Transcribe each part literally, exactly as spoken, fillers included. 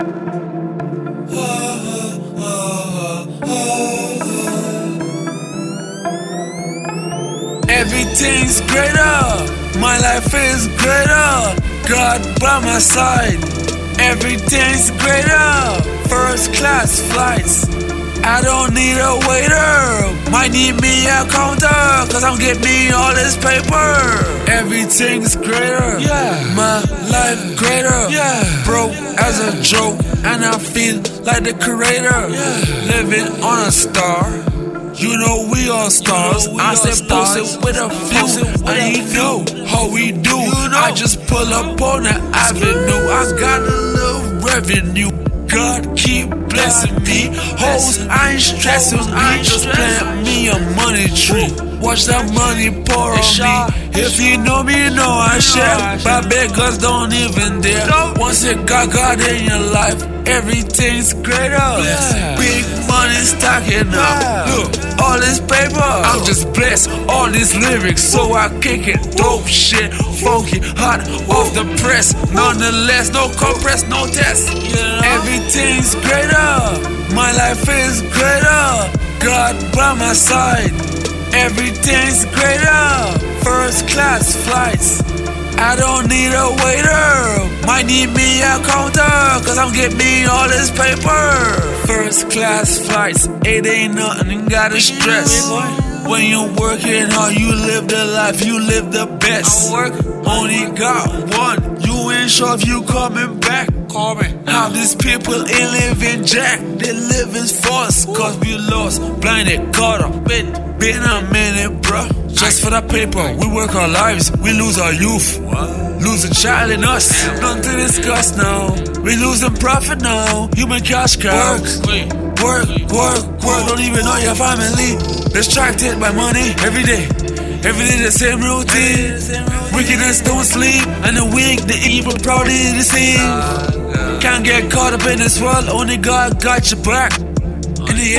Everything's greater, my life is greater. God by my side, everything's greater. First class flights, I don't need a waiter. Might need me a counter, cause I'm getting me all this paper. Everything's greater, yeah. My life greater, yeah. Broke as a joke, and I feel like the creator, yeah. Living on a star, you know we all stars. You know we I said posted with a few, I ain't know how we do. You know. I just pull up on the avenue, I got a little revenue. God keep blessing me. Hoes, I ain't stressing me. Just plant me a money tree. Watch that money pour on me. If you know me, you know I share. But beggars don't even dare. Once you got God in your life, everything's greater. Big money stacking up. Look, all this paper, I'm just blessed. All these lyrics, so I kick it. Dope shit, funky, hot, off the press. Nonetheless, no compress, no test. Everything's greater, my life is greater. God by my side, everything's greater. First class flights, I don't need a waiter. Might need me a counter, cause I'm getting me all this paper. First class flights, it ain't nothing, you gotta stress. When you're working hard, you live the life, you live the best. Only got one, you ain't sure if you coming back. Now these people ain't living jack, they living false. Cause we lost, blinded, caught up. Been, been a minute, bruh. Just for that paper, we work our lives, we lose our youth. Lose a child in us, nothing to discuss now. We losing profit now, human cash cows. Work, work, work, don't even know your family. Distracted by money every day. Every day the same routine. Wickedness don't sleep, and the weak, the evil proudly deceive. Can't get caught up in this world, only God got your back. In the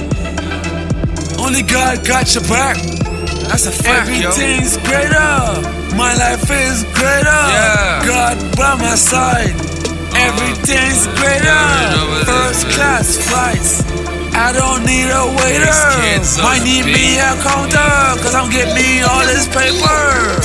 end, only God got your back. That's a fact, everything's yo. Greater, my life is greater. Yeah. God by my side, everything's greater. Yeah, first class flights, I don't need a waiter. Might need me a counter, cause I'm getting me all this paper.